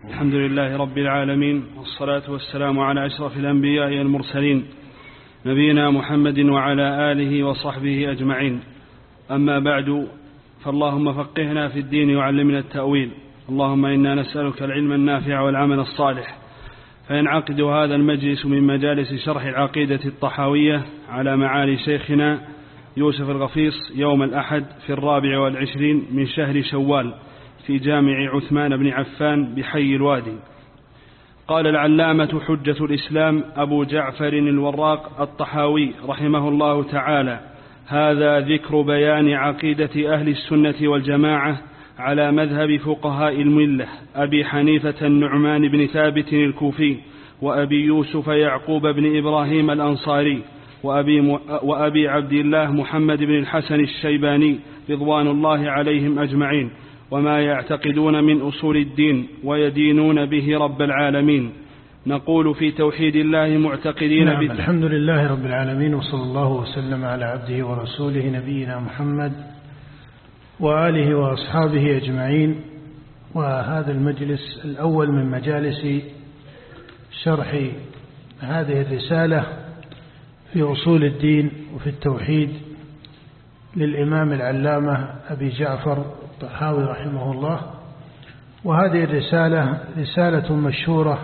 الحمد لله رب العالمين، والصلاة والسلام على أشرف الأنبياء والمرسلين نبينا محمد وعلى آله وصحبه أجمعين. أما بعد، فاللهم فقهنا في الدين وعلمنا التأويل. اللهم إنا نسألك العلم النافع والعمل الصالح. فينعقد هذا المجلس من مجالس شرح العقيدة الطحاوية على معالي شيخنا يوسف الغفيص يوم الأحد في 24 من شهر شوال في جامع عثمان بن عفان بحي الوادي. قال العلامة حجة الإسلام أبو جعفر الوراق الطحاوي رحمه الله تعالى: هذا ذكر بيان عقيدة أهل السنة والجماعة على مذهب فقهاء الملة أبي حنيفة النعمان بن ثابت الكوفي، وأبي يوسف يعقوب بن إبراهيم الأنصاري، وأبي عبد الله محمد بن الحسن الشيباني رضوان الله عليهم أجمعين، وما يعتقدون من أصول الدين ويدينون به رب العالمين. نقول في توحيد الله معتقدين الحمد لله رب العالمين، وصلى الله وسلم على عبده ورسوله نبينا محمد وآله وأصحابه أجمعين. وهذا المجلس الأول من مجالس شرح هذه الرسالة في أصول الدين وفي التوحيد للإمام العلامة أبي جعفر الطحاوي رحمه الله. وهذه الرسالة رسالة مشهورة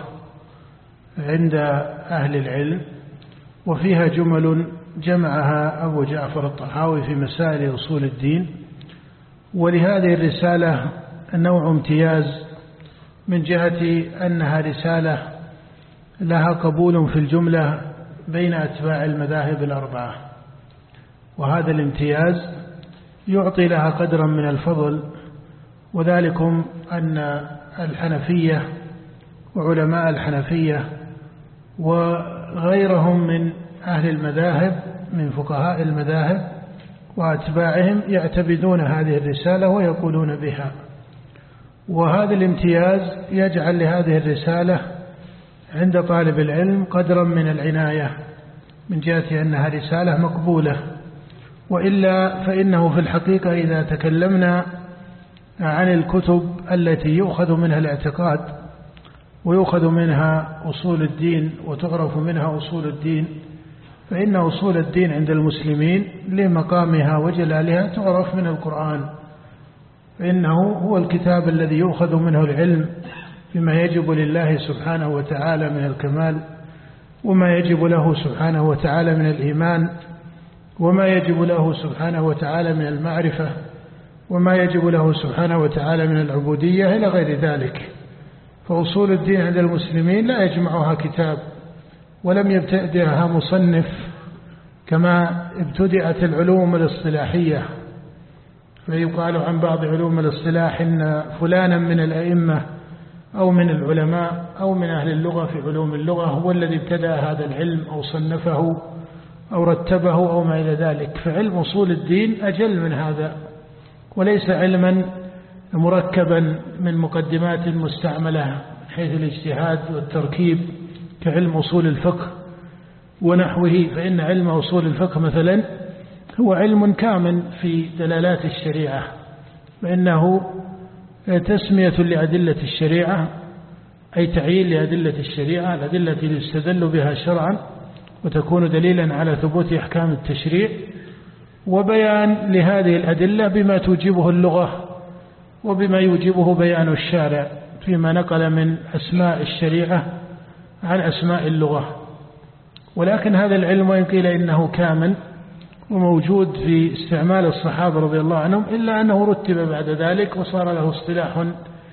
عند أهل العلم، وفيها جمل جمعها أبو جعفر الطحاوي في مسائل أصول الدين. ولهذه الرسالة نوع امتياز من جهة أنها رسالة لها قبول في الجملة بين أتباع المذاهب الأربعة، وهذا الامتياز يعطي لها قدرا من الفضل، وذلكم أن الحنفية وعلماء الحنفية وغيرهم من أهل المذاهب من فقهاء المذاهب وأتباعهم يعتبدون هذه الرسالة ويقولون بها. وهذا الامتياز يجعل لهذه الرسالة عند طالب العلم قدرا من العناية من جهة أنها رسالة مقبولة. وإلا فإنه في الحقيقة إذا تكلمنا عن الكتب التي يؤخذ منها الاعتقاد ويؤخذ منها أصول الدين وتعرف منها أصول الدين، فإن أصول الدين عند المسلمين لمقامها وجلالها تعرف من القرآن، فإنه هو الكتاب الذي يؤخذ منه العلم بما يجب لله سبحانه وتعالى من الكمال، وما يجب له سبحانه وتعالى من الإيمان، وما يجب له سبحانه وتعالى من المعرفة، وما يجب له سبحانه وتعالى من العبودية إلى غير ذلك. فأصول الدين عند المسلمين لا يجمعها كتاب، ولم يبتدئها مصنف كما ابتدأت العلوم الاصطلاحية، فيقال عن بعض علوم الاصطلاح إن فلانا من الأئمة أو من العلماء أو من أهل اللغة في علوم اللغة هو الذي ابتدأ هذا العلم أو صنفه أو رتبه أو ما إلى ذلك. فعلم أصول الدين أجل من هذا، وليس علما مركبا من مقدمات مستعملة من حيث الاجتهاد والتركيب كعلم أصول الفقه ونحوه. فإن علم أصول الفقه مثلا هو علم كامل في دلالات الشريعة، فإنه تسمية لأدلة الشريعة، أي تعيين لأدلة الشريعة، الأدلة التي يستدل بها شرعا وتكون دليلا على ثبوت أحكام التشريع، وبيان لهذه الأدلة بما توجبه اللغة وبما يوجبه بيان الشارع فيما نقل من أسماء الشريعة عن أسماء اللغة. ولكن هذا العلم وإن قيل إنه كامل وموجود في استعمال الصحابة رضي الله عنهم، إلا أنه رتب بعد ذلك وصار له اصطلاح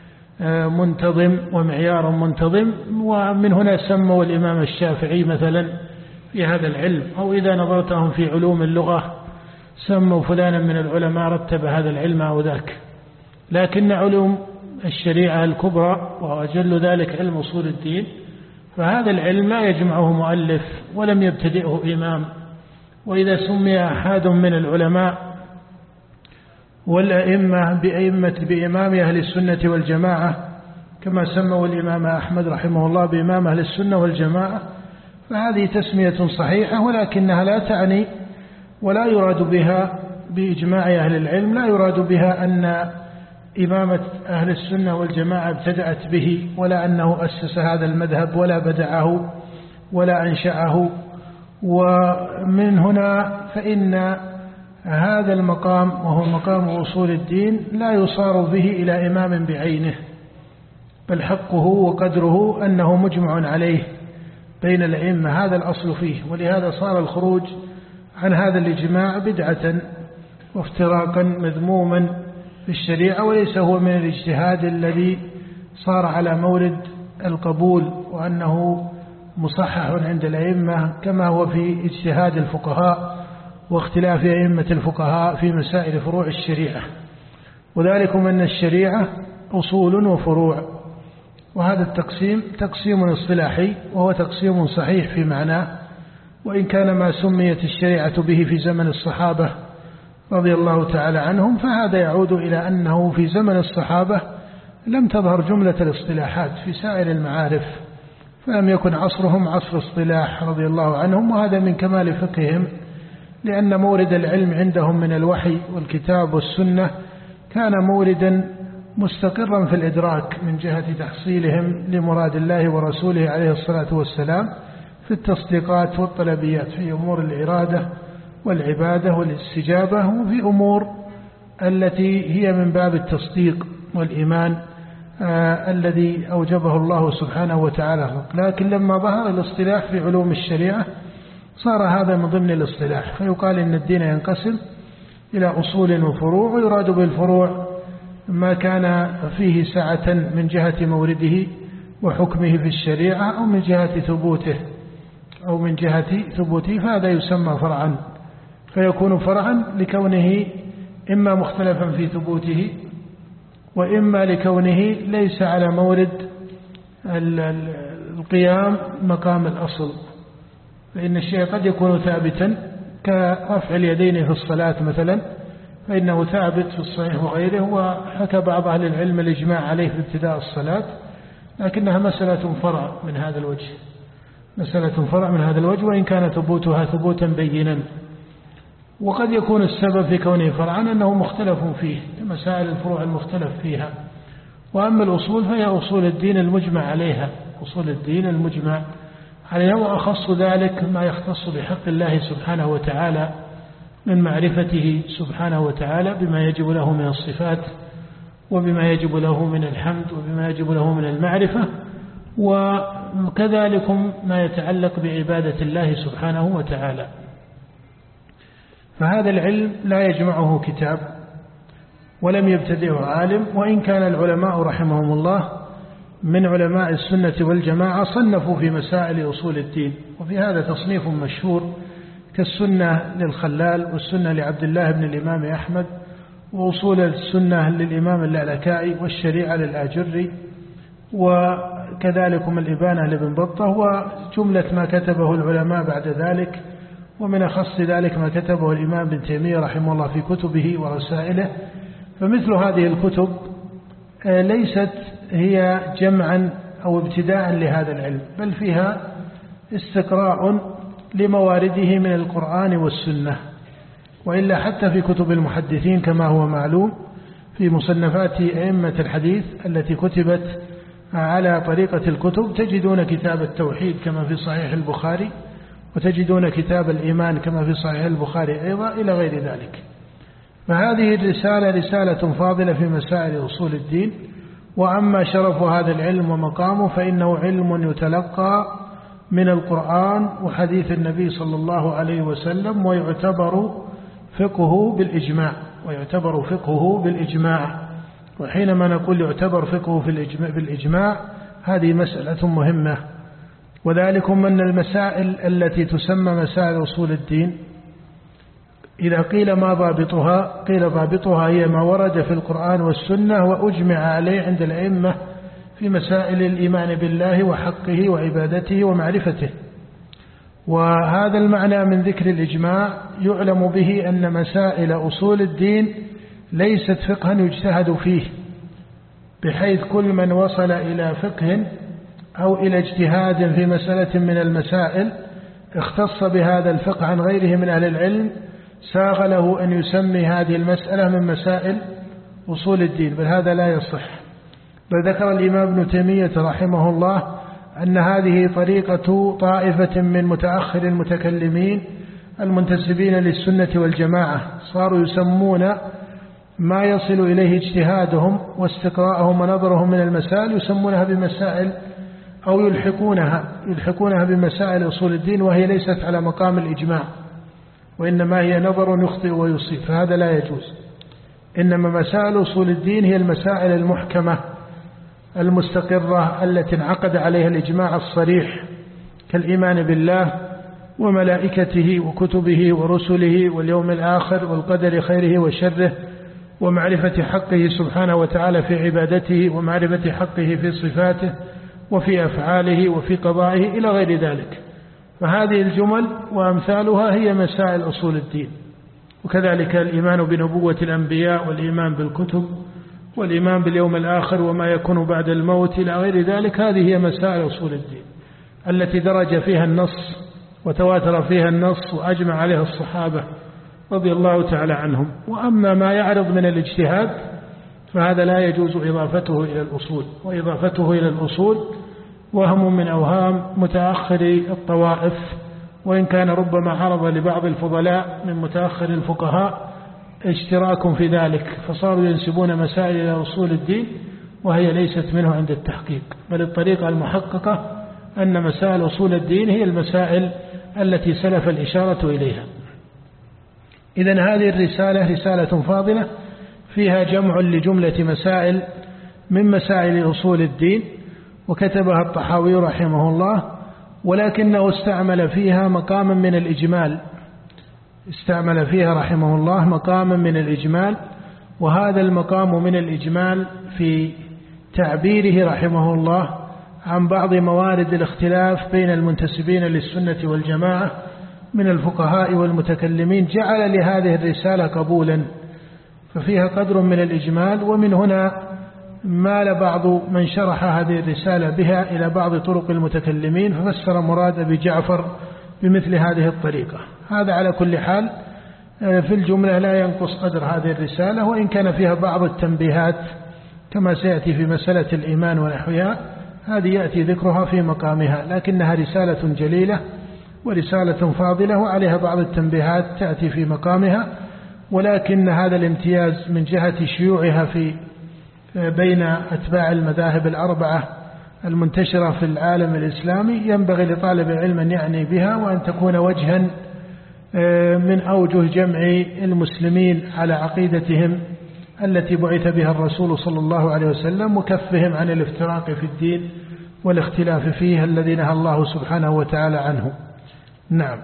منتظم ومعيار منتظم. ومن هنا سموا الإمام الشافعي مثلا في هذا العلم، أو إذا نظرتهم في علوم اللغة سموا فلانا من العلماء رتب هذا العلم أو ذاك. لكن علوم الشريعة الكبرى وأجل ذلك علم أصول الدين، فهذا العلم لا يجمعه مؤلف ولم يبتدئه إمام. وإذا سمي أحد من العلماء والأئمة بإمام أهل السنة والجماعة كما سموا الإمام أحمد رحمه الله بإمام أهل السنة والجماعة، فهذه تسمية صحيحة، ولكنها لا تعني ولا يراد بها بإجماع أهل العلم لا يراد بها أن إمامة أهل السنة والجماعة ابتدأت به، ولا أنه أسس هذا المذهب ولا بدعه ولا أنشأه. ومن هنا فإن هذا المقام وهو مقام أصول الدين لا يصار به إلى إمام بعينه، بل حقه وقدره أنه مجمع عليه بين الأئمة، هذا الأصل فيه. ولهذا صار الخروج عن هذا الإجماع بدعة وافتراقا مذموما في الشريعة، وليس هو من الاجتهاد الذي صار على مورد القبول وأنه مصحح عند الأئمة، كما هو في اجتهاد الفقهاء واختلاف أئمة الفقهاء في مسائل فروع الشريعة. وذلك أن الشريعة أصول وفروع، وهذا التقسيم تقسيم اصطلاحي وهو تقسيم صحيح في معناه، وإن كان ما سميت الشريعة به في زمن الصحابة رضي الله تعالى عنهم، فهذا يعود إلى أنه في زمن الصحابة لم تظهر جملة الاصطلاحات في سائر المعارف، فلم يكن عصرهم عصر اصطلاح رضي الله عنهم، وهذا من كمال فقههم، لأن مورد العلم عندهم من الوحي والكتاب والسنة كان موردا مستقرا في الإدراك من جهة تحصيلهم لمراد الله ورسوله عليه الصلاة والسلام في التصديقات والطلبيات، في أمور الإرادة والعبادة والاستجابة، وفي أمور التي هي من باب التصديق والإيمان الذي أوجبه الله سبحانه وتعالى. لكن لما ظهر الاصطلاح في علوم الشريعة صار هذا من ضمن الاصطلاح، فيقال إن الدين ينقسم إلى أصول وفروع، ويراد بالفروع ما كان فيه سعة من جهة مورده وحكمه في الشريعة أو من جهة ثبوته فهذا يسمى فرعا، فيكون فرعا لكونه إما مختلفا في ثبوته، وإما لكونه ليس على مورد القيام مقام الأصل. فإن الشيء قد يكون ثابتا كرفع اليدين في الصلاة مثلا، فإنه ثابت في الصحيح وغيره، وحكى بعض أهل العلم الإجماع عليه في ابتداء الصلاة، لكنها مسألة فرع من هذا الوجه، وإن كان ثبوتها ثبوتا بينا. وقد يكون السبب في كونه فرعا أنه مختلف فيه، مسائل الفروع المختلف فيها. وأما الأصول فهي أصول الدين المجمع عليها، وأخص ذلك ما يختص بحق الله سبحانه وتعالى من معرفته سبحانه وتعالى بما يجب له من الصفات، وبما يجب له من الحمد، وبما يجب له من المعرفة، وكذلك ما يتعلق بعبادة الله سبحانه وتعالى. فهذا العلم لا يجمعه كتاب ولم يبتدئه عالم، وإن كان العلماء رحمهم الله من علماء السنة والجماعة صنفوا في مسائل أصول الدين، وفي هذا تصنيف مشهور كالسنة للخلال، والسنة لعبد الله بن الإمام أحمد، وأصول السنة للإمام اللالكائي، والشريعة للآجري، وكذلك الإبانة لابن بطة، وجملة ما كتبه العلماء بعد ذلك، ومن أخص ذلك ما كتبه الإمام ابن تيمية رحمه الله في كتبه ورسائله. فمثل هذه الكتب ليست هي جمعا أو ابتداء لهذا العلم، بل فيها استقراء لموارده من القرآن والسنة. وإلا حتى في كتب المحدثين كما هو معلوم في مصنفات أئمة الحديث التي كتبت على طريقة الكتب تجدون كتاب التوحيد كما في صحيح البخاري، وتجدون كتاب الإيمان كما في صحيح البخاري أيضا، إلى غير ذلك. فهذه الرسالة رسالة فاضلة في مسائل أصول الدين. وأما شرف هذا العلم ومقامه فإنه علم يتلقى من القرآن وحديث النبي صلى الله عليه وسلم، ويعتبر فقهه بالإجماع. وحينما نقول يعتبر فقهه بالإجماع هذه مسألة مهمة. وذلكم أن المسائل التي تسمى مسائل أصول الدين إذا قيل ما ضابطها، قيل ضابطها هي ما ورد في القرآن والسنة وأجمع عليه عند الأئمة في مسائل الإيمان بالله وحقه وعبادته ومعرفته. وهذا المعنى من ذكر الإجماع يعلم به أن مسائل أصول الدين ليست فقها يجتهد فيه، بحيث كل من وصل إلى فقه أو إلى اجتهاد في مسألة من المسائل اختص بهذا الفقه عن غيره من أهل العلم، ساغ له أن يسمي هذه المسألة من مسائل أصول الدين، بل هذا لا يصح. بل ذكر الإمام ابن تيمية رحمه الله أن هذه طريقة طائفة من متأخر المتكلمين المنتسبين للسنة والجماعة، صاروا يسمون ما يصل إليه اجتهادهم واستقراءهم ونظرهم من المسائل يسمونها بمسائل أو يلحقونها بمسائل أصول الدين، وهي ليست على مقام الإجماع، وإنما هي نظر يخطئ ويصيب، فهذا لا يجوز. إنما مسائل أصول الدين هي المسائل المحكمة المستقرة التي انعقد عليها الإجماع الصريح، كالإيمان بالله وملائكته وكتبه ورسله واليوم الآخر والقدر خيره وشره، ومعرفة حقه سبحانه وتعالى في عبادته، ومعرفة حقه في صفاته وفي أفعاله وفي قضائه إلى غير ذلك. فهذه الجمل وأمثالها هي مسائل أصول الدين. وكذلك الإيمان بنبوة الأنبياء، والإيمان بالكتب، والإيمان باليوم الآخر وما يكون بعد الموت إلى غير ذلك، هذه هي مسائل أصول الدين التي درج فيها النص وتواتر فيها النص وأجمع عليها الصحابة رضي الله تعالى عنهم. وأما ما يعرض من الاجتهاد فهذا لا يجوز إضافته إلى الأصول، وإضافته إلى الأصول وهم من أوهام متأخر الطوائف، وإن كان ربما عرض لبعض الفضلاء من متأخر الفقهاء اشتراك في ذلك، فصاروا ينسبون مسائل إلى أصول الدين وهي ليست منه عند التحقيق، بل الطريقة المحققة أن مسائل أصول الدين هي المسائل التي سلف الإشارة إليها. إذن هذه الرسالة رسالة فاضلة فيها جمع لجملة مسائل من مسائل أصول الدين، وكتبها الطحاوي رحمه الله، ولكنه استعمل فيها مقاما من الإجمال، استعمل فيها رحمه الله مقاما من الإجمال، وهذا المقام من الإجمال في تعبيره رحمه الله عن بعض موارد الاختلاف بين المنتسبين للسنة والجماعة من الفقهاء والمتكلمين جعل لهذه الرسالة قبولا، ففيها قدر من الإجمال. ومن هنا مال بعض من شرح هذه الرسالة بها إلى بعض طرق المتكلمين، ففسر مراد أبي جعفر بمثل هذه الطريقة. هذا على كل حال في الجملة لا ينقص قدر هذه الرسالة، وإن كان فيها بعض التنبيهات كما سيأتي في مسألة الإيمان ونحوها، هذه يأتي ذكرها في مقامها، لكنها رسالة جليلة ورسالة فاضلة وعليها بعض التنبيهات تأتي في مقامها. ولكن هذا الامتياز من جهة شيوعها في بين أتباع المذاهب الأربعة المنتشرة في العالم الإسلامي ينبغي لطالب العلم أن يعني بها، وأن تكون وجها من أوجه جمع المسلمين على عقيدتهم التي بعث بها الرسول صلى الله عليه وسلم، وكفهم عن الافتراق في الدين والاختلاف فيه الذي نهى الله سبحانه وتعالى عنه. نعم.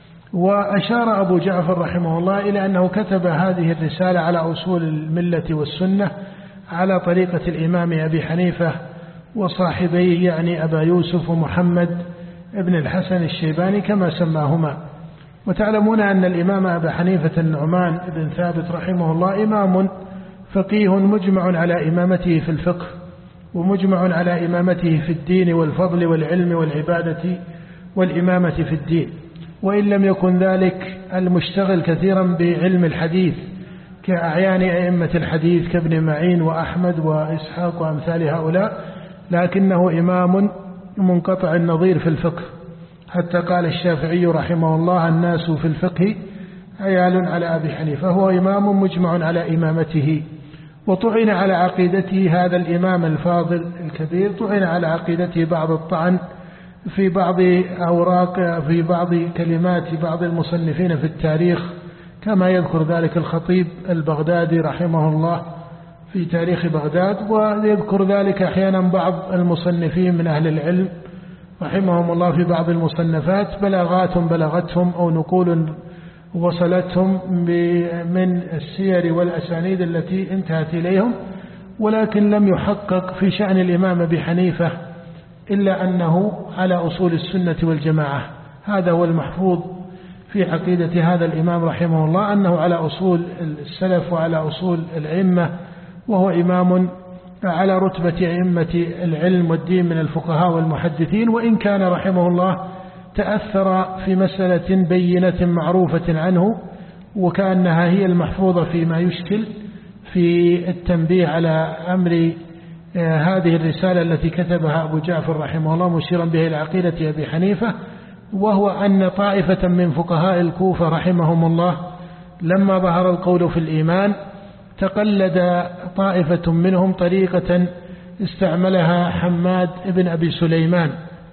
وأشار أبو جعفر رحمه الله إلى أنه كتب هذه الرسالة على أصول الملة والسنة على طريقة الإمام أبي حنيفة وصاحبيه، يعني أبا يوسف ومحمد ابن الحسن الشيباني كما سماهما. وتعلمون أن الإمام أبا حنيفة النعمان بن ثابت رحمه الله إمام فقيه مجمع على إمامته في الفقه، ومجمع على إمامته في الدين والفضل والعلم والعبادة والإمامة في الدين، وإن لم يكن ذلك المشتغل كثيرا بعلم الحديث كأعيان أئمة الحديث كابن معين وأحمد وإسحاق وأمثال هؤلاء، لكنه إمام منقطع النظير في الفقه، حتى قال الشافعي رحمه الله: الناس في الفقه عيال على أبي حنيفة. فهو إمام مجمع على إمامته. وطعن على عقيدته هذا الإمام الفاضل الكبير، طعن على عقيدته بعض الطعن في بعض أوراق في بعض كلمات بعض المصنفين في التاريخ، كما يذكر ذلك الخطيب البغدادي رحمه الله في تاريخ بغداد، ويذكر ذلك أحيانا بعض المصنفين من أهل العلم رحمهم الله في بعض المصنفات بلاغات بلغتهم أو نقول وصلتهم من السير والأسانيد التي انتهت إليهم، ولكن لم يحقق في شأن الإمام أبي حنيفة إلا أنه على أصول السنة والجماعة. هذا هو المحفوظ في عقيدة هذا الإمام رحمه الله، أنه على أصول السلف وعلى أصول الأئمة، وهو إمام على رتبة أئمة العلم والدين من الفقهاء والمحدثين، وإن كان رحمه الله تأثر في مسألة بينة معروفة عنه وكأنها هي المحفوظة فيما يشكل في التنبيه على أمر هذه الرسالة التي كتبها أبو جعفر رحمه الله مشيرا به إلى عقيدة أبي حنيفة، وهو أن طائفة من فقهاء الكوفة رحمهم الله لما ظهر القول في الإيمان تقلد طائفة منهم طريقة استعملها حماد بن أبي سليمان،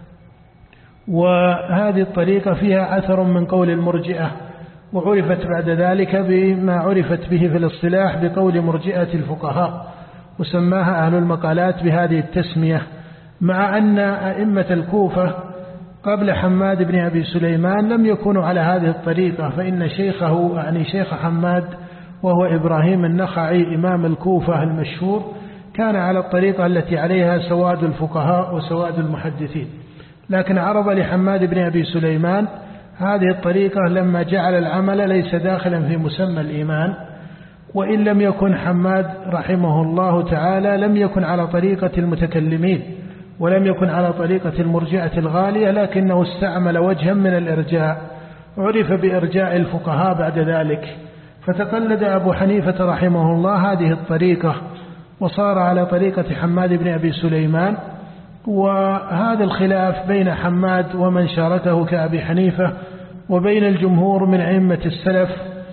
وهذه الطريقة فيها أثر من قول المرجئة، وعرفت بعد ذلك بما عرفت به في الاصطلاح بقول مرجئة الفقهاء، وسماها أهل المقالات بهذه التسمية. مع أن أئمة الكوفة قبل حماد بن أبي سليمان لم يكونوا على هذه الطريقة، فإن شيخه يعني شيخ حماد وهو إبراهيم النخعي إمام الكوفة المشهور كان على الطريقة التي عليها سواد الفقهاء وسواد المحدثين، لكن عرض لحماد بن أبي سليمان هذه الطريقة لما جعل العمل ليس داخلا في مسمى الإيمان. وإن لم يكن حماد رحمه الله تعالى لم يكن على طريقة المتكلمين ولم يكن على طريقة المرجئة الغالية، لكنه استعمل وجها من الإرجاء عرف بإرجاء الفقهاء بعد ذلك، فتقلد أبو حنيفة رحمه الله هذه الطريقة وصار على طريقة حماد بن أبي سليمان. وهذا الخلاف بين حماد ومن شاركه كأبي حنيفة وبين الجمهور من أئمة السلف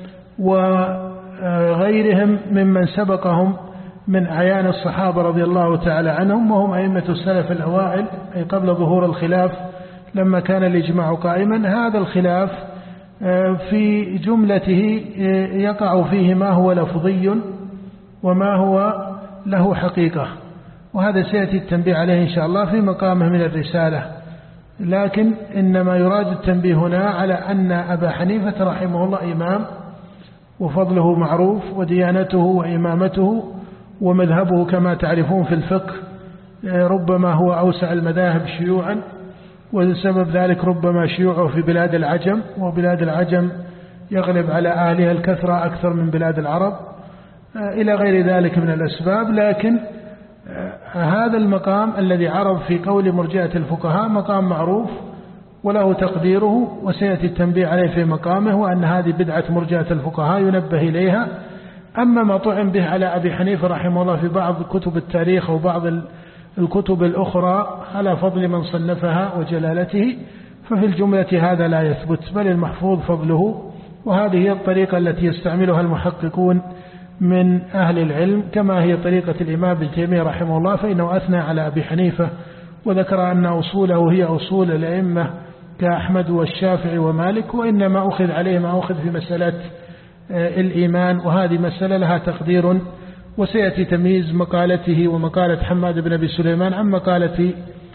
وغيرهم ممن سبقهم من أعيان الصحابة رضي الله تعالى عنهم، وهم أئمة السلف الأوائل أي قبل ظهور الخلاف لما كان الإجماع قائما. هذا الخلاف في جملته يقع فيه ما هو لفظي وما هو له حقيقة، وهذا سيأتي التنبيه عليه إن شاء الله في مقامه من الرسالة، لكن إنما يراد التنبيه هنا على أن أبا حنيفة رحمه الله إمام وفضله معروف وديانته وإمامته ومذهبه كما تعرفون في الفقه ربما هو أوسع المذاهب شيوعا، وسبب ذلك ربما شيوعه في بلاد العجم، وبلاد العجم يغلب على أهلها الكثرة أكثر من بلاد العرب إلى غير ذلك من الأسباب. لكن هذا المقام الذي عرض في قول مرجئة الفقهاء مقام معروف وله تقديره، وسيأتي التنبيه عليه في مقامه، وأن هذه بدعة مرجئة الفقهاء ينبه إليها. أما ما طعن به على أبي حنيفة رحمه الله في بعض كتب التاريخ وبعض الكتب الأخرى على فضل من صنفها وجلالته، ففي الجملة هذا لا يثبت، بل المحفوظ فضله. وهذه هي الطريقة التي يستعملها المحققون من أهل العلم، كما هي طريقة الإمام ابن تيمية رحمه الله، فإنه أثنى على أبي حنيفة وذكر أن أصوله هي أصول الأئمة كأحمد والشافعي ومالك، وإنما أخذ عليه ما أخذ في مسألة الإيمان، وهذه مسألة لها تقدير، وسيأتي تمييز مقالته ومقالة حماد بن أبي سليمان عن مقالة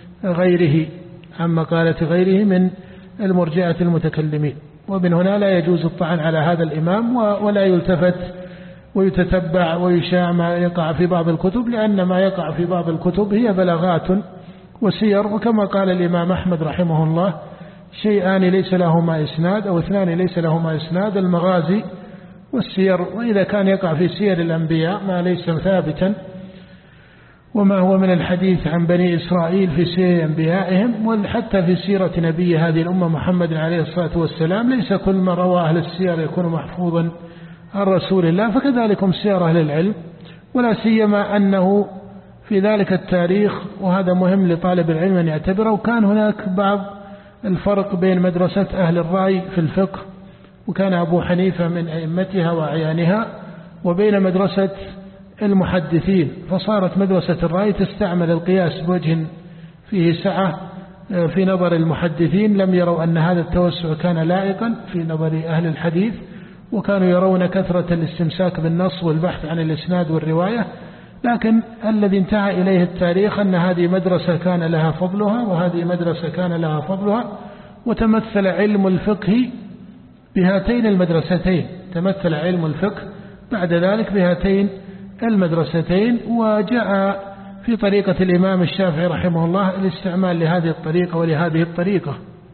غيره من المرجئة المتكلمين. ومن هنا لا يجوز الطعن على هذا الإمام، ولا يلتفت ويتتبع ويشاع ما يقع في بعض الكتب، لأن ما يقع في بعض الكتب هي بلاغات وسير، وكما قال الإمام أحمد رحمه الله شيئان ليس لهما إسناد أو اثنان ليس لهما إسناد: المغازي والسير. وإذا كان يقع في سير الأنبياء ما ليس ثابتا وما هو من الحديث عن بني إسرائيل في سير أنبيائهم، وحتى في سيرة نبي هذه الأمة محمد عليه الصلاة والسلام ليس كل ما روى أهل السير يكون محفوظا عن رسول الله، فكذلك سير أهل العلم، ولا سيما أنه في ذلك التاريخ، وهذا مهم لطالب العلم أن يعتبره، وكان هناك بعض الفرق بين مدرسة أهل الرأي في الفقه، وكان أبو حنيفة من أئمتها وأعيانها، وبين مدرسة المحدثين، فصارت مدرسة الرأي تستعمل القياس بوجه فيه سعة في نظر المحدثين، لم يروا أن هذا التوسع كان لائقا في نظر أهل الحديث، وكانوا يرون كثرة الاستمساك بالنص والبحث عن الإسناد والرواية. لكن الذي انتهى إليه التاريخ أن هذه مدرسة كان لها فضلها وهذه مدرسة كان لها فضلها، وتمثل علم الفقه بهاتين المدرستين، تمثل علم الفقه بعد ذلك بهاتين المدرستين. وجاء في طريقة الإمام الشافعي رحمه الله الاستعمال لهذه الطريقة ولهذه الطريقة،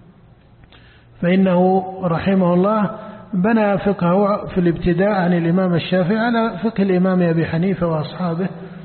فإنه رحمه الله بنى فقهه في الابتداء عن الإمام الشافعي على فقه الإمام أبي حنيفة وأصحابه،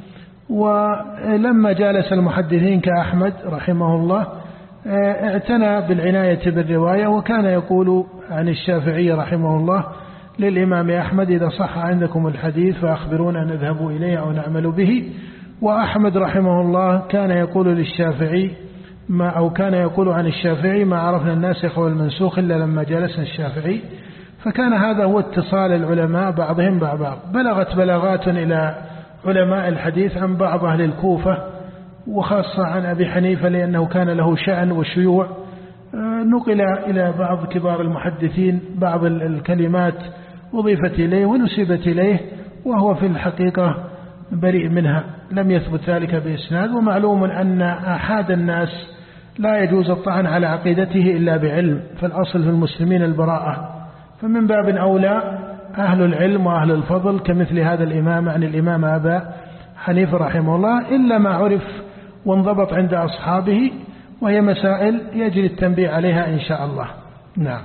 ولما جالس المحدثين كأحمد رحمه الله اعتنى بالعناية بالرواية، وكان يقول عن الشافعي رحمه الله: للإمام أحمد: إذا صح عندكم الحديث فأخبرونا نذهب إليه أو نعمل به. وأحمد رحمه الله كان يقول للشافعي كان يقول عن الشافعي: ما عرفنا الناسخ والمنسوخ إلا لما جلسنا الشافعي. فكان هذا هو اتصال العلماء بعضهم بعض. بلغت بلاغات إلى علماء الحديث عن بعض أهل الكوفة، وخاصة عن أبي حنيفة لأنه كان له شأن وشيوع. نقل إلى بعض كبار المحدثين بعض الكلمات أضيفت إليه ونسبت إليه، وهو في الحقيقة بريء منها، لم يثبت ذلك بإسناد. ومعلوم أن أحد الناس لا يجوز الطعن على عقيدته إلا بعلم، فالأصل في المسلمين البراءة. فمن باب أولى أهل العلم وأهل الفضل كمثل هذا الإمام، عن الإمام أبا حنيفة رحمه الله، إلا ما عرف وانضبط عند أصحابه، وهي مسائل يجري التنبيه عليها إن شاء الله. نعم.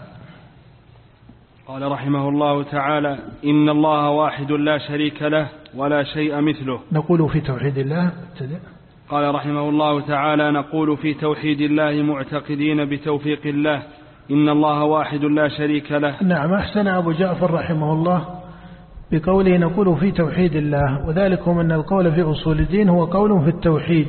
قال رحمه الله تعالى: إن الله واحد لا شريك له ولا شيء مثله. نقول في توحيد الله. قال رحمه الله تعالى: نقول في توحيد الله معتقدين بتوفيق الله إن الله واحد لا شريك له. نعم. أحسن أبو جعفر رحمه الله بقوله نقول في توحيد الله، وذلك من القول في أصول الدين هو قول في التوحيد.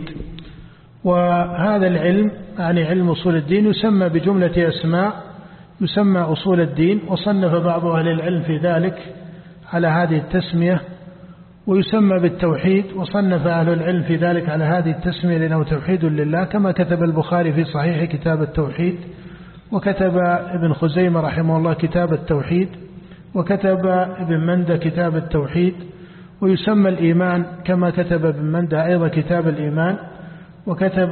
وهذا العلم يعني علم أصول الدين يسمى بجملة أسماء يسمى أصول الدين، وصنف بعض أهل العلم في ذلك على هذه التسمية. ويسمى بالتوحيد، وصنف أهل العلم في ذلك على هذه التسمية لأنه توحيد لله، كما كتب البخاري في صحيح كتاب التوحيد، وكتب ابن خزيمة رحمه الله كتاب التوحيد، وكتب ابن مندى كتاب التوحيد. ويسمى الإيمان كما كتب ابن مندى أيضا كتاب الإيمان، وكتب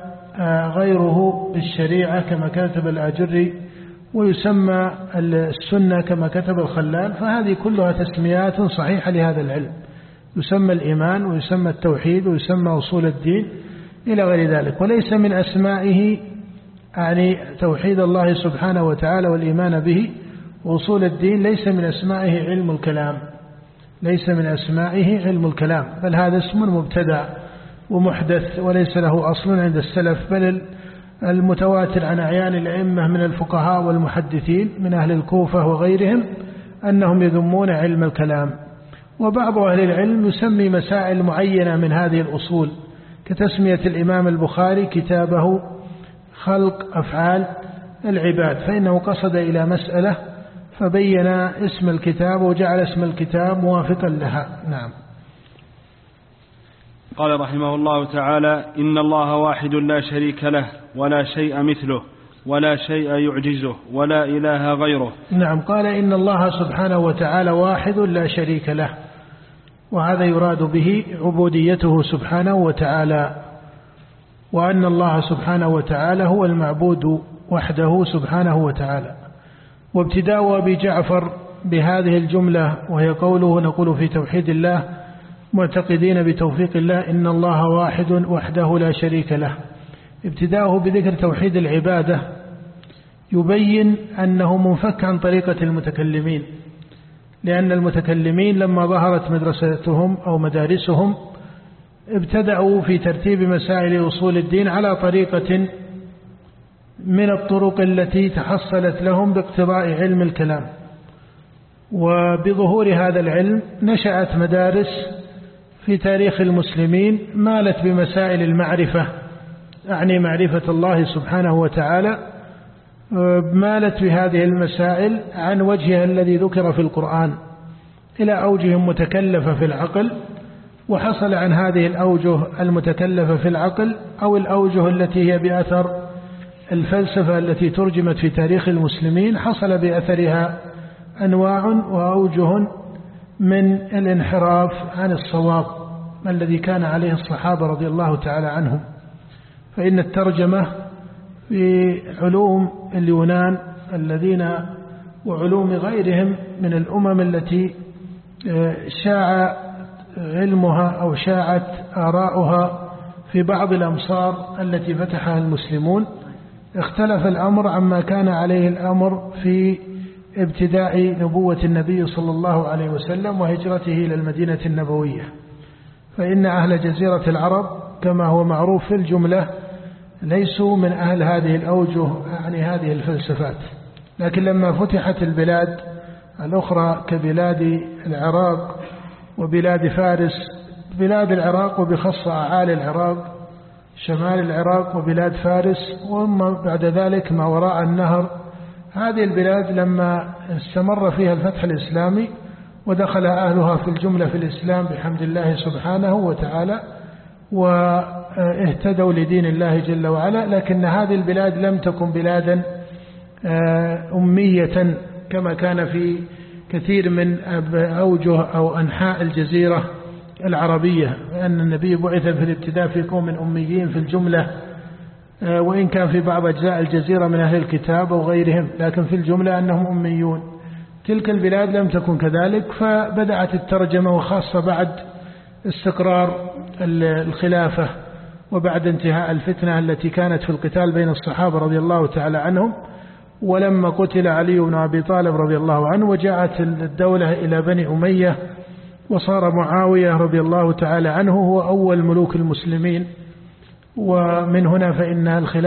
غيره بالشريعة كما كتب الآجري، ويسمى السنة كما كتب الخلال. فهذه كلها تسميات صحيحة لهذا العلم، يسمى الإيمان ويسمى التوحيد ويسمى أصول الدين إلى غير ذلك. وليس من أسمائه يعني توحيد الله سبحانه وتعالى والإيمان به. وأصول الدين ليس من أسمائه علم الكلام، ليس من أسمائه علم الكلام، بل هذا اسم مبتدع ومحدث وليس له أصل عند السلف، بل المتواتر عن أعيان الأئمة من الفقهاء والمحدثين من أهل الكوفة وغيرهم أنهم يذمون علم الكلام. وبعض أهل العلم يسمي مسائل معينة من هذه الأصول، كتسمية الإمام البخاري كتابه خلق أفعال العباد، فإنه قصد إلى مسألة فبين اسم الكتاب وجعل اسم الكتاب موافقا لها. نعم. قال رحمه الله تعالى: إن الله واحد لا شريك له ولا شيء مثله ولا شيء يعجزه ولا إله غيره. نعم. قال إن الله سبحانه وتعالى واحد لا شريك له، وهذا يراد به عبوديته سبحانه وتعالى، وأن الله سبحانه وتعالى هو المعبود وحده سبحانه وتعالى. وابتداء أبي جعفر بهذه الجملة وهي قوله نقول في توحيد الله معتقدين بتوفيق الله إن الله واحد وحده لا شريك له، ابتداءه بذكر توحيد العبادة يبين أنه منفك عن طريقة المتكلمين، لأن المتكلمين لما ظهرت مدرستهم أو مدارسهم ابتدأوا في ترتيب مسائل أصول الدين على طريقة من الطرق التي تحصلت لهم باقتضاء علم الكلام. وبظهور هذا العلم نشأت مدارس في تاريخ المسلمين مالت بمسائل المعرفة، يعني معرفة الله سبحانه وتعالى، مالت بهذه المسائل عن وجهها الذي ذكر في القرآن إلى أوجه متكلفة في العقل، وحصل عن هذه الأوجه المتكلفة في العقل أو الأوجه التي هي بأثر الفلسفة التي ترجمت في تاريخ المسلمين، حصل بأثرها أنواع وأوجه من الانحراف عن الصواب الذي كان عليه الصحابة رضي الله تعالى عنهم. فإن الترجمة في علوم اليونان الذين وعلوم غيرهم من الأمم التي شاع علمها أو شاعت آراؤها في بعض الأمصار التي فتحها المسلمون، اختلف الأمر عما كان عليه الأمر في ابتداء نبوة النبي صلى الله عليه وسلم وهجرته إلى المدينة النبوية. فإن أهل جزيرة العرب كما هو معروف في الجملة ليسوا من أهل هذه الأوجه، يعني هذه الفلسفات، لكن لما فتحت البلاد الأخرى كبلاد العراق وبلاد فارس. بلاد العراق وبخاصة أعالي العراق، شمال العراق وبلاد فارس، وأما بعد ذلك ما وراء النهر. هذه البلاد لما استمر فيها الفتح الإسلامي ودخل أهلها في الجملة في الإسلام بحمد الله سبحانه وتعالى واهتدوا لدين الله جل وعلا، لكن هذه البلاد لم تكن بلادا أمية كما كان في كثير من أوجه أو أنحاء الجزيرة العربية، لأن النبي بعث في الابتداء في قوم أميين في الجملة، وإن كان في بعض أجزاء الجزيرة من أهل الكتاب أو غيرهم، لكن في الجملة أنهم أميون. تلك البلاد لم تكن كذلك، فبدأت الترجمة، وخاصة بعد استقرار الخلافة وبعد انتهاء الفتنة التي كانت في القتال بين الصحابة رضي الله تعالى عنهم، ولما قتل علي بن أبي طالب رضي الله عنه وجاءت الدولة إلى بني أمية، وصار معاوية رضي الله تعالى عنه هو أول ملوك المسلمين. ومن هنا فإن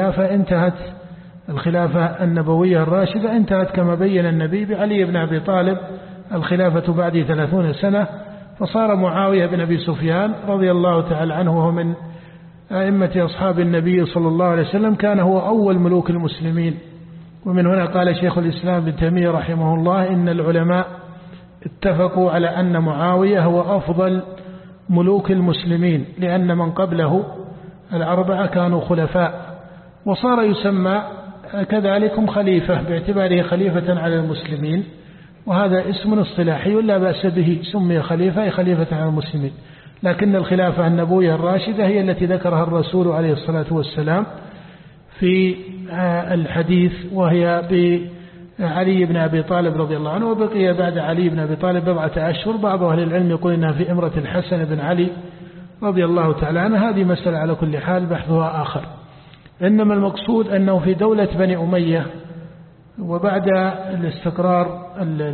الخلافة النبوية الراشدة انتهت كما بين النبي بعلي بن أبي طالب، الخلافة بعد 30 سنة، فصار معاوية بن أبي سفيان رضي الله تعالى عنه وهو من أئمة أصحاب النبي صلى الله عليه وسلم، كان هو أول ملوك المسلمين. ومن هنا قال شيخ الإسلام ابن تيمية رحمه الله إن العلماء اتفقوا على أن معاوية هو أفضل ملوك المسلمين، لأن من قبله الأربعة كانوا خلفاء، وصار يسمى كذلك خليفة باعتباره خليفة على المسلمين، وهذا اسم اصطلاحي لا بأس به، سمي خليفة على المسلمين. لكن الخلافة النبوية الراشدة هي التي ذكرها الرسول عليه الصلاة والسلام في الحديث، وهي بعلي بن أبي طالب رضي الله عنه، وبقي بعد علي بن أبي طالب 4 أشهر. بعض أهل العلم يقول إنها في إمرة الحسن بن علي رضي الله تعالى عنه. هذه مسألة على كل حال بحثها آخر، إنما المقصود أنه في دولة بني أمية وبعد الاستقرار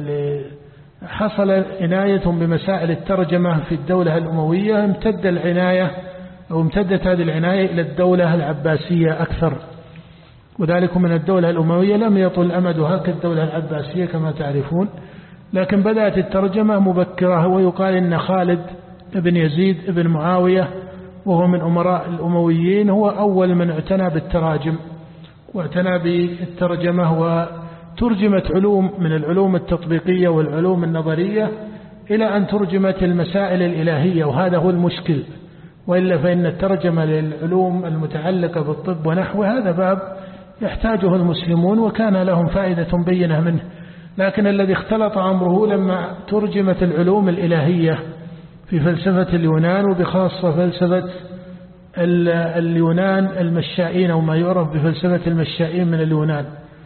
حصل عناية بمسائل الترجمة في الدولة الأموية، امتدت هذه العناية إلى الدولة العباسية أكثر، وذلك من الدولة الأموية لم يطل أمدها كالدولة العباسية كما تعرفون، لكن بدأت الترجمة مبكرة. ويقال إن خالد بن يزيد بن معاوية وهو من أمراء الأمويين هو أول من اعتنى بالتراجم واعتنى بالترجمة، وترجمت علوم من العلوم التطبيقية والعلوم النظرية إلى أن ترجمت المسائل الإلهية، وهذا هو المشكل. وإلا فإن الترجمة للعلوم المتعلقة بالطب ونحو هذا باب يحتاجه المسلمون وكان لهم فائدة بينة منه، لكن الذي اختلط أمره لما ترجمت العلوم الإلهية في فلسفة اليونان، وبخاصة فلسفة اليونان المشائين أو ما يعرف بفلسفة المشائين من اليونان،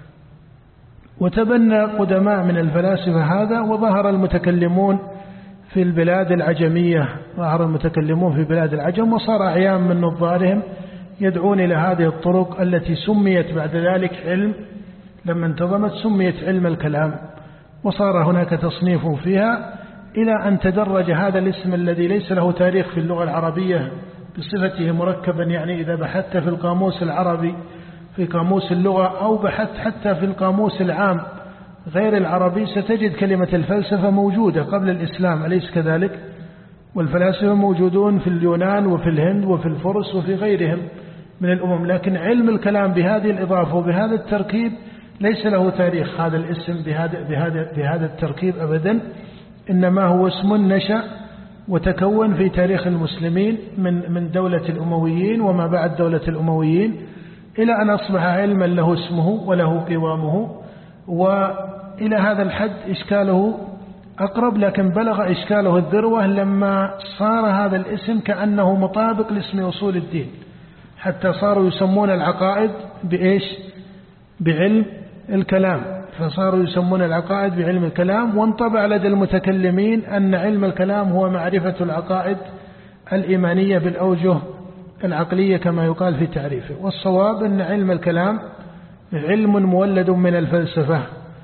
وتبنى قدماء من الفلاسفة هذا، وظهر المتكلمون في البلاد العجمية، في بلاد العجم، وصار أعيان من نظارهم يدعون إلى هذه الطرق التي سميت بعد ذلك علم، لما انتظمت سميت علم الكلام، وصار هناك تصنيف فيها إلى أن تدرج هذا الاسم الذي ليس له تاريخ في اللغة العربية بصفته مركبا. يعني إذا بحثت في القاموس العربي في قاموس اللغة أو بحثت حتى في القاموس العام غير العربي ستجد كلمة الفلسفة موجودة قبل الإسلام، أليس كذلك؟ والفلاسفة موجودون في اليونان وفي الهند وفي الفرس وفي غيرهم من الأمم، لكن علم الكلام بهذه الإضافة وبهذا التركيب ليس له تاريخ هذا الاسم بهذا التركيب أبدا، إنما هو اسم نشأ وتكون في تاريخ المسلمين من دولة الأمويين وما بعد دولة الأمويين، إلى أن أصبح علما له اسمه وله قوامه. وإلى هذا الحد إشكاله أقرب، لكن بلغ إشكاله الذروة لما صار هذا الاسم كأنه مطابق لاسم أصول الدين، حتى صاروا يسمون العقائد بإيش؟ بعلم الكلام، فصاروا يسمون العقائد بعلم الكلام، وانطبع لدى المتكلمين أن علم الكلام هو معرفة العقائد الإيمانية بالأوجه العقلية كما يقال في تعريفه. والصواب أن علم الكلام علم مولد من الفلسفة،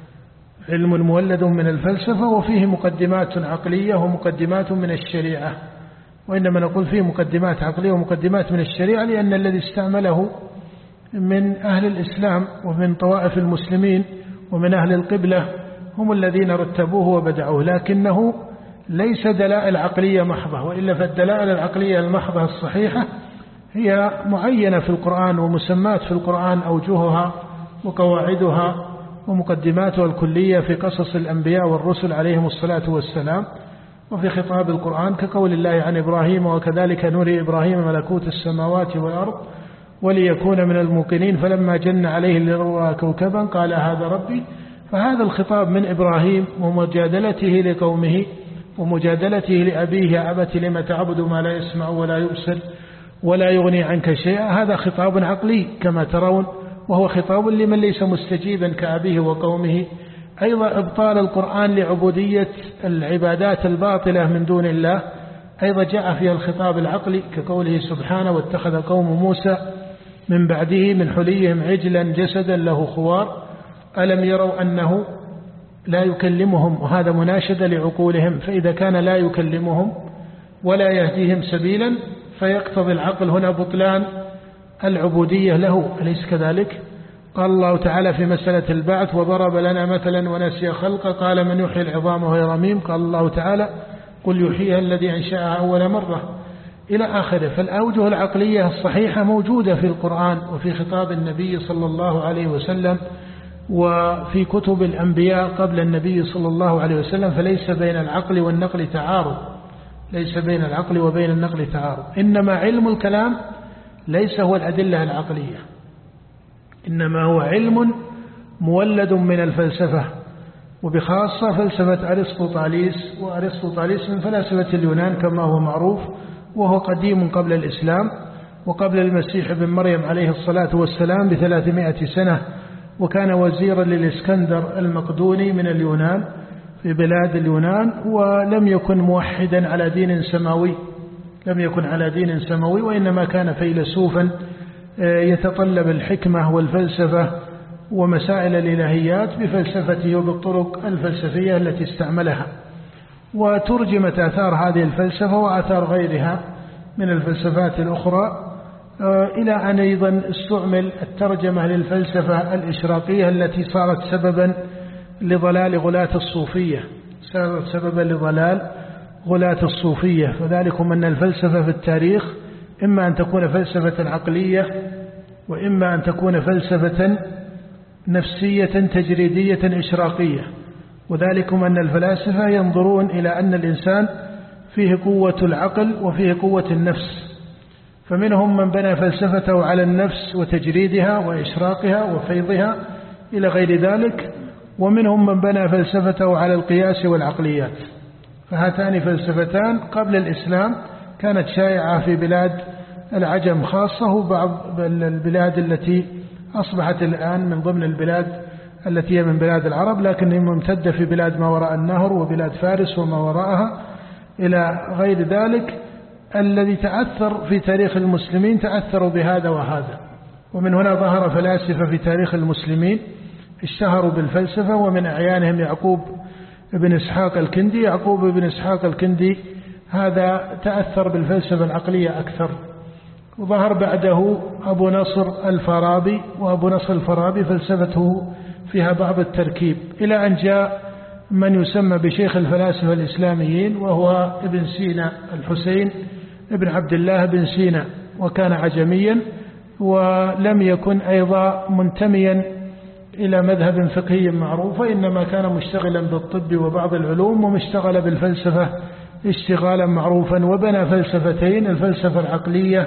وفيه مقدمات عقلية ومقدمات من الشريعة، وإنما نقول فيه مقدمات عقلية ومقدمات من الشريعة لأن الذي استعمله من أهل الإسلام ومن طوائف المسلمين ومن أهل القبلة هم الذين رتبوه وبدعوه، لكنه ليس دلائل عقلية محضة، وإلا فالدلائل العقلية المحضة الصحيحة هي معينة في القرآن ومسمات في القرآن أوجهها وقواعدها ومقدماتها الكلية في قصص الأنبياء والرسل عليهم الصلاة والسلام، وفي خطاب القرآن كقول الله عن إبراهيم: وكذلك نري إبراهيم ملكوت السماوات والأرض وليكون من الموقنين فلما جن عليه الليل كوكبا قال هذا ربي. فهذا الخطاب من إبراهيم ومجادلته لقومه ومجادلته لأبيه: يا أبت لم تعبد ما لا يسمع ولا يبصر ولا يغني عنك شيئا. هذا خطاب عقلي كما ترون، وهو خطاب لمن ليس مستجيبا كأبيه وقومه. أيضا إبطال القرآن لعبودية العبادات الباطلة من دون الله أيضا جاء فيها الخطاب العقلي، كقوله سبحانه: واتخذ قوم موسى من بعده من حليهم عجلا جسدا له خوار ألم يروا أنه لا يكلمهم. وهذا مناشدة لعقولهم، فإذا كان لا يكلمهم ولا يهديهم سبيلا فيقتضي العقل هنا بطلان العبودية له، أليس كذلك؟ قال الله تعالى في مسألة البعث: وضرب لنا مثلا ونسي خلقه قال من يحيي العظام وهي رميم. قال الله تعالى: قل يحييها الذي أنشأها أول مرة، إلى آخره. فالأوجه العقلية الصحيحة موجودة في القرآن وفي خطاب النبي صلى الله عليه وسلم وفي كتب الأنبياء قبل النبي صلى الله عليه وسلم، فليس بين العقل والنقل تعارض، ليس بين العقل وبين النقل تعارض. إنما علم الكلام ليس هو الأدلة العقلية، إنما هو علم مولد من الفلسفة، وبخاصة فلسفة أرسطوطاليس. وأرسطوطاليس من فلاسفة اليونان كما هو معروف، وهو قديم قبل الإسلام وقبل المسيح ابن مريم عليه الصلاة والسلام ب300 سنة، وكان وزيرا للإسكندر المقدوني من اليونان في بلاد اليونان، ولم يكن موحدا على دين سماوي، لم يكن على دين سماوي، وإنما كان فيلسوفا يتطلب الحكمة والفلسفة ومسائل الإلهيات بفلسفته وبالطرق الفلسفية التي استعملها. وترجمت آثار هذه الفلسفة وآثار غيرها من الفلسفات الأخرى، إلى أن أيضا استعمل الترجمة للفلسفة الإشراقية التي صارت سببا لضلال غلاة الصوفية، صارت سببا لضلال غلاة الصوفية. فذلكم أن الفلسفة في التاريخ إما أن تكون فلسفة عقلية وإما أن تكون فلسفة نفسية تجريدية إشراقية. وذلكم أن الفلاسفة ينظرون إلى أن الإنسان فيه قوة العقل وفيه قوة النفس، فمنهم من بنى فلسفته على النفس وتجريدها وإشراقها وفيضها إلى غير ذلك، ومنهم من بنى فلسفته على القياس والعقليات. فهاتان فلسفتان قبل الإسلام كانت شائعة في بلاد العجم خاصة، وبعض البلاد التي أصبحت الآن من ضمن البلاد التي هي من بلاد العرب، لكن هي ممتدة في بلاد ما وراء النهر وبلاد فارس وما وراءها إلى غير ذلك. الذي تأثر في تاريخ المسلمين تأثروا بهذا وهذا، ومن هنا ظهر فلاسفة في تاريخ المسلمين اشتهروا بالفلسفة، ومن أعيانهم يعقوب بن إسحاق الكندي. يعقوب بن إسحاق الكندي هذا تأثر بالفلسفة العقلية أكثر. وظهر بعده أبو نصر الفارابي، وأبو نصر الفارابي فلسفته فيها بعض التركيب، إلى أن جاء من يسمى بشيخ الفلاسفة الإسلاميين، وهو ابن سينا، الحسين ابن عبد الله بن سينا، وكان عجميا ولم يكن أيضا منتميا إلى مذهب فقهي معروف، إنما كان مشتغلا بالطب وبعض العلوم، ومشتغل بالفلسفة اشتغالا معروفا، وبنى فلسفتين: الفلسفة العقلية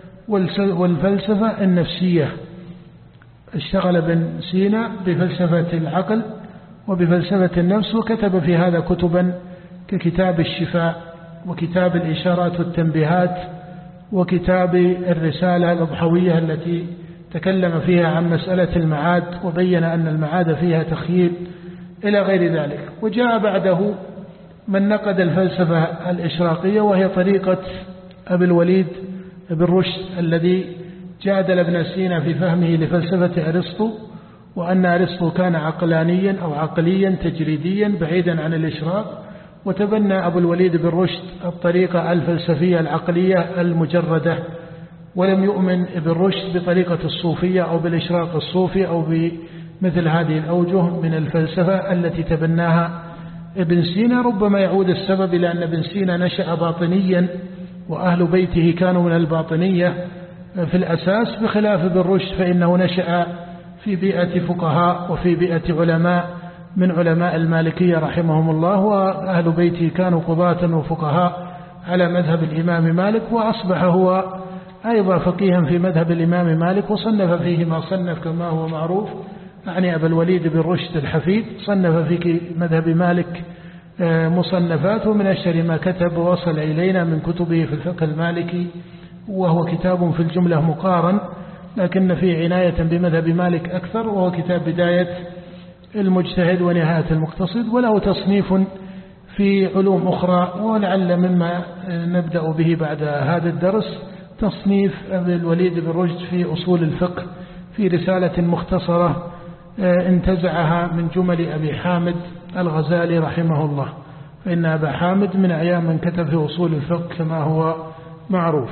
والفلسفة النفسية. اشتغل ابن سينا بفلسفة العقل وبفلسفة النفس، وكتب في هذا كتبا ككتاب الشفاء وكتاب الإشارات والتنبيهات وكتاب الرسالة الأضحوية التي تكلم فيها عن مسألة المعاد وبين أن المعاد فيها تخييل إلى غير ذلك. وجاء بعده من نقد الفلسفة الإشراقية، وهي طريقة أبي الوليد بن رشد الذي جادل ابن سينا في فهمه لفلسفة أرسطو، وأن أرسطو كان عقلانيا أو عقليا تجريديا بعيدا عن الإشراق، وتبنى أبو الوليد بن رشد الطريقة الفلسفية العقلية المجردة، ولم يؤمن ابن رشد بطريقة الصوفية أو بالإشراق الصوفي أو مثل هذه الأوجه من الفلسفة التي تبناها ابن سينا. ربما يعود السبب إلى أن ابن سينا نشأ باطنيا وأهل بيته كانوا من الباطنية في الأساس، بخلاف ابن رشد فإنه نشأ في بيئة فقهاء وفي بيئة علماء من علماء المالكية رحمهم الله، وأهل بيته كانوا قضاة وفقهاء على مذهب الإمام مالك، وأصبح هو أيضا فقيها في مذهب الإمام مالك، وصنف فيه ما صنف كما هو معروف. يعني أبا الوليد بن رشد الحفيد صنف في مذهب مالك مصنفات، ومن أشهر ما كتب وصل إلينا من كتبه في الفقه المالكي، وهو كتاب في الجملة مقارن لكن فيه عناية بمذهب مالك أكثر، وهو كتاب بداية المجتهد ونهاية المقتصد. وله تصنيف في علوم أخرى، ولعل مما نبدأ به بعد هذا الدرس تصنيف أبي الوليد بن رشد في أصول الفقه في رسالة مختصرة انتزعها من جمل أبي حامد الغزالي رحمه الله، فإن أبا حامد من أعيان من كتب في أصول الفقه كما هو معروف.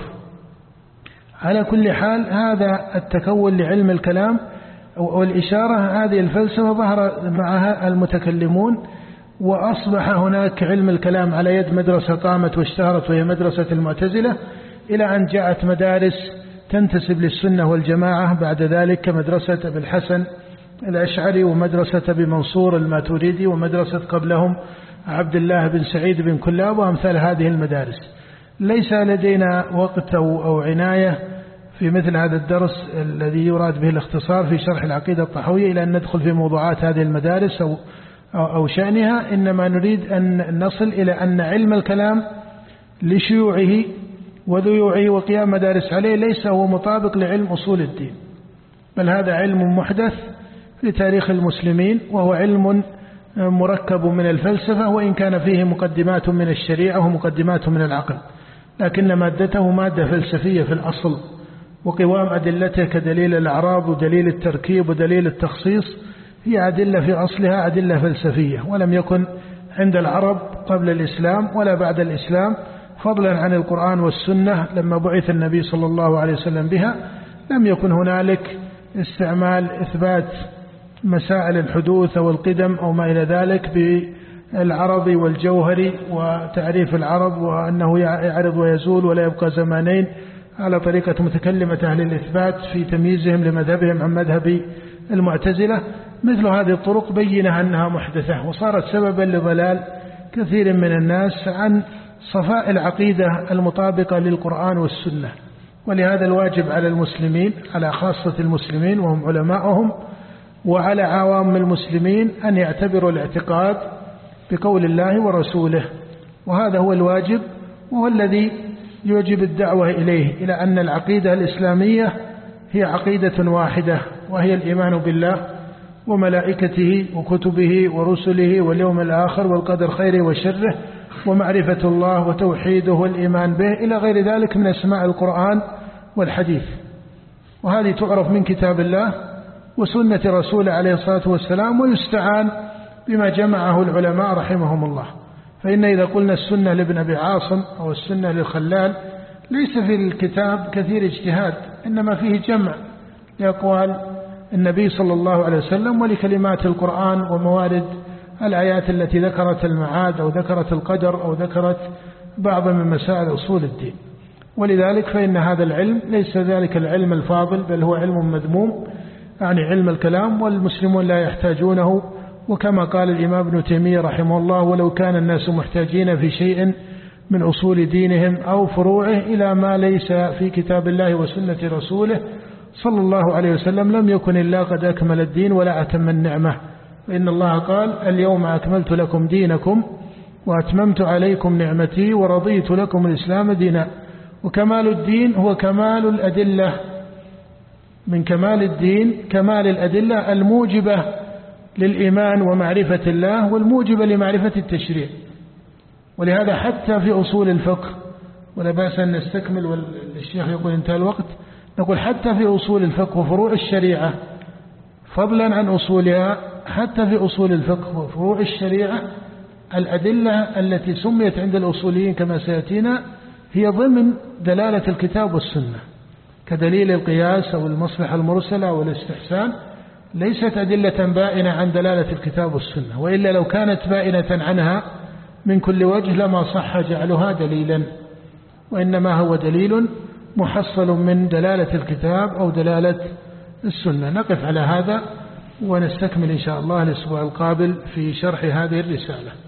على كل حال هذا التكون لعلم الكلام والإشارة، هذه الفلسفة ظهر معها المتكلمون، وأصبح هناك علم الكلام على يد مدرسة قامت واشتهرت وهي مدرسة المعتزلة، إلى أن جاءت مدارس تنتسب للسنة والجماعة بعد ذلك كمدرسة أبي الحسن الأشعري ومدرسة أبي منصور الماتريدي ومدرسة قبلهم عبد الله بن سعيد بن كلاب وأمثال هذه المدارس. ليس لدينا وقت أو عناية في مثل هذا الدرس الذي يراد به الاختصار في شرح العقيدة الطحوية إلى أن ندخل في موضوعات هذه المدارس أو شأنها، إنما نريد أن نصل إلى أن علم الكلام لشيوعه وذيوعه وقيام مدارس عليه ليس هو مطابق لعلم أصول الدين، بل هذا علم محدث في تاريخ المسلمين، وهو علم مركب من الفلسفة، وإن كان فيه مقدمات من الشريعة ومقدمات من العقل، لكن مادته مادة فلسفية في الأصل، وقوام أدلته كدليل الأعراض ودليل التركيب ودليل التخصيص هي أدلة في أصلها أدلة فلسفية، ولم يكن عند العرب قبل الإسلام ولا بعد الإسلام، فضلا عن القرآن والسنة لما بعث النبي صلى الله عليه وسلم بها، لم يكن هنالك استعمال إثبات مسائل الحدوث أو القدم أو ما إلى ذلك بالعرض والجوهر وتعريف العرض وأنه يعرض ويزول ولا يبقى زمانين على طريقة متكلمة أهل الإثبات في تمييزهم لمذهبهم عن مذهب المعتزلة. مثل هذه الطرق بينها أنها محدثة، وصارت سببا لضلال كثير من الناس عن صفاء العقيدة المطابقة للقرآن والسنة. ولهذا الواجب على المسلمين، على خاصة المسلمين وهم علماءهم، وعلى عوام المسلمين أن يعتبروا الاعتقاد بقول الله ورسوله، وهذا هو الواجب، وهو الذي يوجب الدعوة إليه، إلى أن العقيدة الإسلامية هي عقيدة واحدة، وهي الإيمان بالله وملائكته وكتبه ورسله واليوم الآخر والقدر خيره وشره، ومعرفة الله وتوحيده والإيمان به، إلى غير ذلك من أسماء القرآن والحديث. وهذه تعرف من كتاب الله وسنة رسوله عليه الصلاة والسلام، ويستعان بما جمعه العلماء رحمهم الله. فإن إذا قلنا السنة لابن أبي عاصم أو السنة للخلال ليس في الكتاب كثير اجتهاد، إنما فيه جمع لأقوال النبي صلى الله عليه وسلم ولكلمات القرآن وموارد الآيات التي ذكرت المعاد أو ذكرت القدر أو ذكرت بعض من مسائل أصول الدين. ولذلك فإن هذا العلم ليس ذلك العلم الفاضل، بل هو علم مذموم، يعني علم الكلام، والمسلمون لا يحتاجونه. وكما قال الإمام ابن تيمية رحمه الله: ولو كان الناس محتاجين في شيء من أصول دينهم أو فروعه إلى ما ليس في كتاب الله وسنة رسوله صلى الله عليه وسلم لم يكن إلا قد أكمل الدين ولا أتم النعمة. فإن الله قال: اليوم أكملت لكم دينكم وأتممت عليكم نعمتي ورضيت لكم الإسلام دينا. وكمال الدين هو كمال الأدلة، من كمال الدين كمال الأدلة الموجبة للإيمان ومعرفة الله والموجبة لمعرفة التشريع. ولهذا حتى في أصول الفقه، ولا بأس أن نستكمل والشيخ يقول انتهى الوقت، نقول حتى في أصول الفقه وفروع الشريعة فضلا عن أصولها، حتى في أصول الفقه وفروع الشريعة الأدلة التي سميت عند الأصوليين كما سيأتينا هي ضمن دلالة الكتاب والسنة، كدليل القياس أو المصلحة المرسلة أو الاستحسان، ليست أدلة بائنة عن دلالة الكتاب والسنة، وإلا لو كانت بائنة عنها من كل وجه لما صح جعلها دليلا، وإنما هو دليل محصل من دلالة الكتاب أو دلالة السنة. نقف على هذا ونستكمل إن شاء الله الأسبوع القابل في شرح هذه الرسالة.